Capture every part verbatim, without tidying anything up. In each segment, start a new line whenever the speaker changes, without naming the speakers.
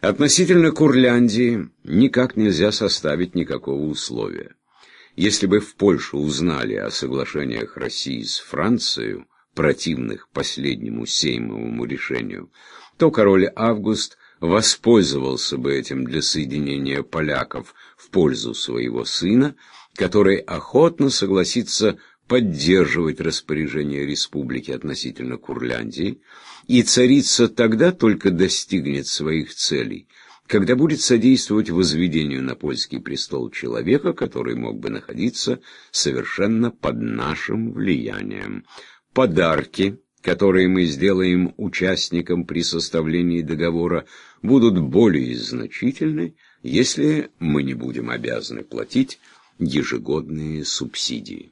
Относительно Курляндии никак нельзя составить никакого условия. Если бы в Польше узнали о соглашениях России с Францией, противных последнему сеймовому решению, то король Август воспользовался бы этим для соединения поляков в пользу своего сына, который охотно согласится поддерживать распоряжение республики относительно Курляндии, и царица тогда только достигнет своих целей, когда будет содействовать возведению на польский престол человека, который мог бы находиться совершенно под нашим влиянием. Подарки, которые мы сделаем участникам при составлении договора, будут более значительны, если мы не будем обязаны платить ежегодные субсидии.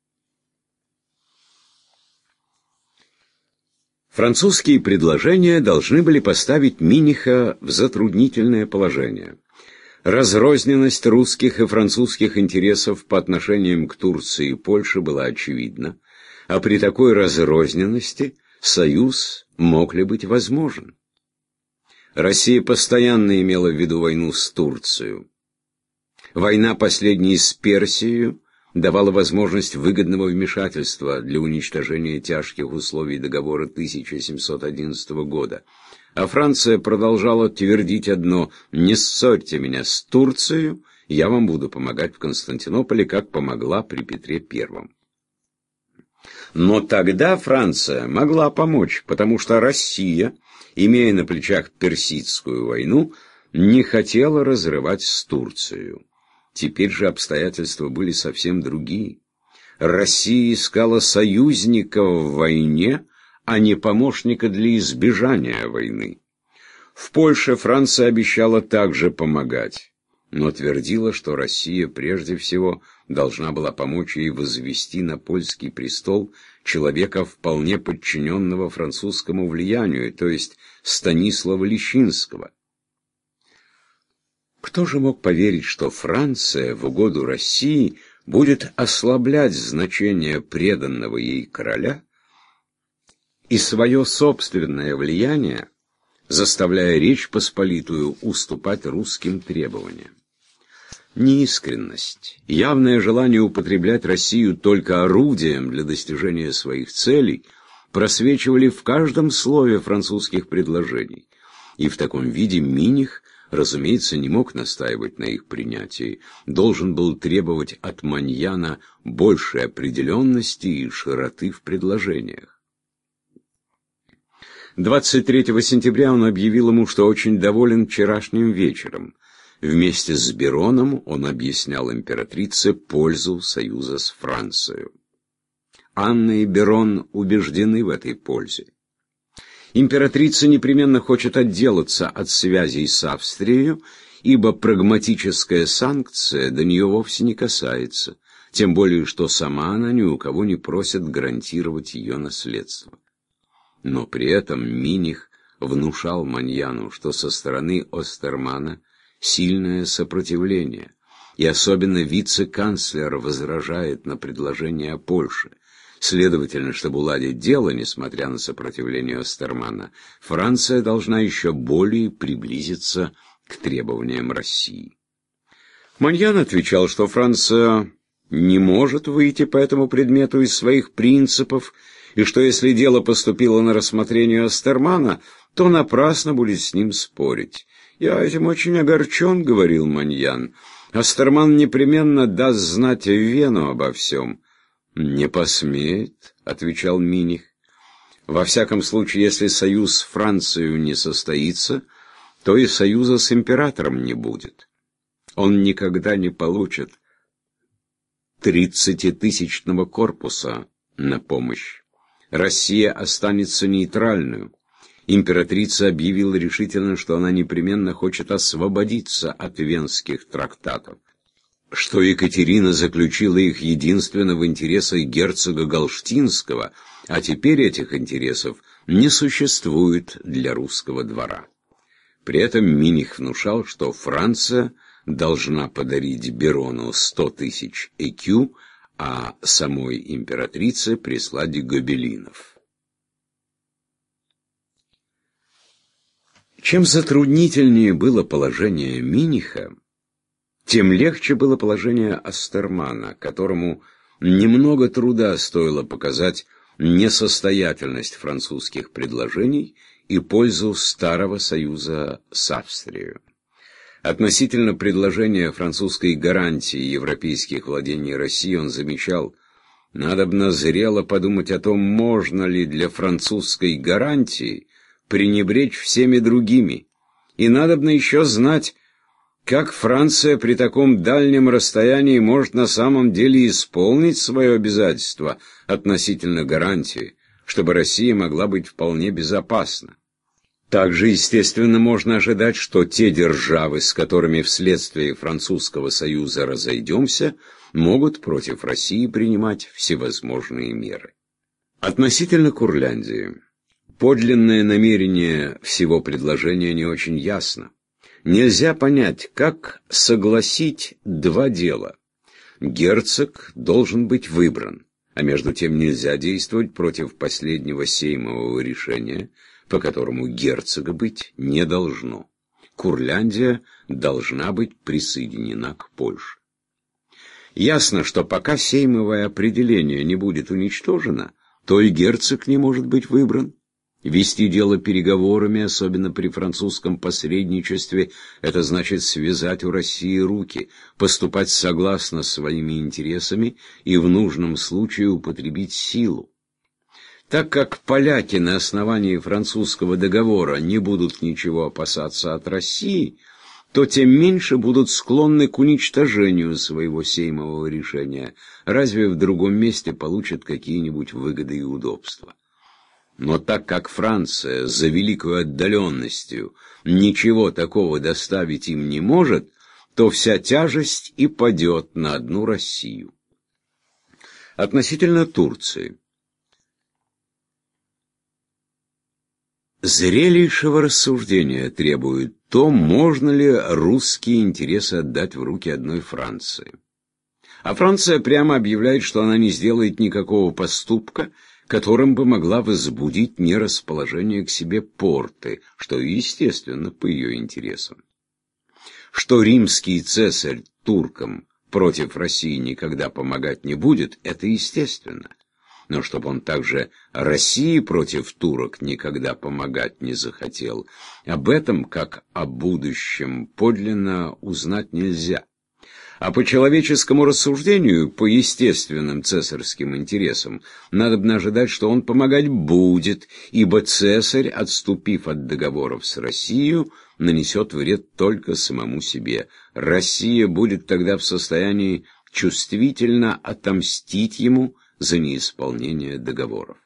Французские предложения должны были поставить Миниха в затруднительное положение. Разрозненность русских и французских интересов по отношениям к Турции и Польше была очевидна, а при такой разрозненности союз мог ли быть возможен? Россия постоянно имела в виду войну с Турцией. Война последней с Персией давала возможность выгодного вмешательства для уничтожения тяжких условий договора тысяча семьсот одиннадцатого года. А Франция продолжала твердить одно: «Не ссорьте меня с Турцией, я вам буду помогать в Константинополе, как помогла при Петре Первом». Но тогда Франция могла помочь, потому что Россия, имея на плечах Персидскую войну, не хотела разрывать с Турцией. Теперь же обстоятельства были совсем другие. Россия искала союзника в войне, а не помощника для избежания войны. В Польше Франция обещала также помогать, но твердила, что Россия прежде всего должна была помочь ей возвести на польский престол человека, вполне подчиненного французскому влиянию, то есть Станислава Лещинского. Кто же мог поверить, что Франция в угоду России будет ослаблять значение преданного ей короля и свое собственное влияние, заставляя Речь Посполитую уступать русским требованиям? Неискренность, явное желание употреблять Россию только орудием для достижения своих целей просвечивали в каждом слове французских предложений, и в таком виде Миних, разумеется, не мог настаивать на их принятии, должен был требовать от Маньяна большей определенности и широты в предложениях. двадцать третьего сентября он объявил ему, что очень доволен вчерашним вечером. Вместе с Бероном он объяснял императрице пользу союза с Францией. Анна и Берон убеждены в этой пользе. Императрица непременно хочет отделаться от связей с Австрией, ибо прагматическая санкция до нее вовсе не касается, тем более что сама она ни у кого не просит гарантировать ее наследство. Но при этом Миних внушал Маньяну, что со стороны Остермана сильное сопротивление, и особенно вице-канцлер возражает на предложение о Польше. Следовательно, чтобы уладить дело, несмотря на сопротивление Остермана, Франция должна еще более приблизиться к требованиям России. Маньян отвечал, что Франция не может выйти по этому предмету из своих принципов, и что если дело поступило на рассмотрение Остермана, то напрасно будет с ним спорить. «Я этим очень огорчен», — говорил Маньян. «Остерман непременно даст знать в Вену обо всем». «Не посмеет», — отвечал Миних. «Во всяком случае, если союз с Францией не состоится, то и союза с императором не будет. Он никогда не получит тридцатитысячного корпуса на помощь. Россия останется нейтральной. Императрица объявила решительно, что она непременно хочет освободиться от венских трактатов, что Екатерина заключила их единственно в интересах герцога Галштинского, а теперь этих интересов не существует для русского двора. При этом Миних внушал, что Франция должна подарить Берону сто тысяч экю, а самой императрице прислать гобелинов. Чем затруднительнее было положение Миниха, тем легче было положение Астермана, которому немного труда стоило показать несостоятельность французских предложений и пользу Старого Союза с Австрией. Относительно предложения французской гарантии европейских владений России он замечал: надобно зрело подумать о том, можно ли для французской гарантии пренебречь всеми другими, и надобно еще знать, как Франция при таком дальнем расстоянии может на самом деле исполнить свое обязательство относительно гарантии, чтобы Россия могла быть вполне безопасна. Также, естественно, можно ожидать, что те державы, с которыми вследствие Французского союза разойдемся, могут против России принимать всевозможные меры. Относительно Курляндии, подлинное намерение всего предложения не очень ясно. Нельзя понять, как согласить два дела. Герцог должен быть выбран, а между тем нельзя действовать против последнего сеймового решения, по которому герцога быть не должно. Курляндия должна быть присоединена к Польше. Ясно, что пока сеймовое определение не будет уничтожено, то и герцог не может быть выбран. Вести дело переговорами, особенно при французском посредничестве, это значит связать у России руки, поступать согласно своими интересами и в нужном случае употребить силу. Так как поляки на основании французского договора не будут ничего опасаться от России, то тем меньше будут склонны к уничтожению своего сеймового решения, разве в другом месте получат какие-нибудь выгоды и удобства. Но так как Франция за великой отдаленностью ничего такого доставить им не может, то вся тяжесть и падет на одну Россию. Относительно Турции. Зрелейшего рассуждения требует то, можно ли русские интересы отдать в руки одной Франции. А Франция прямо объявляет, что она не сделает никакого поступка, которым бы могла возбудить нерасположение к себе Порты, что естественно по ее интересам. Что римский цесарь туркам против России никогда помогать не будет, это естественно. Но чтобы он также России против турок никогда помогать не захотел, об этом, как о будущем, подлинно узнать нельзя. А по человеческому рассуждению, по естественным цесарским интересам, надобно ожидать, что он помогать будет, ибо цесарь, отступив от договоров с Россией, нанесет вред только самому себе. Россия будет тогда в состоянии чувствительно отомстить ему за неисполнение договоров.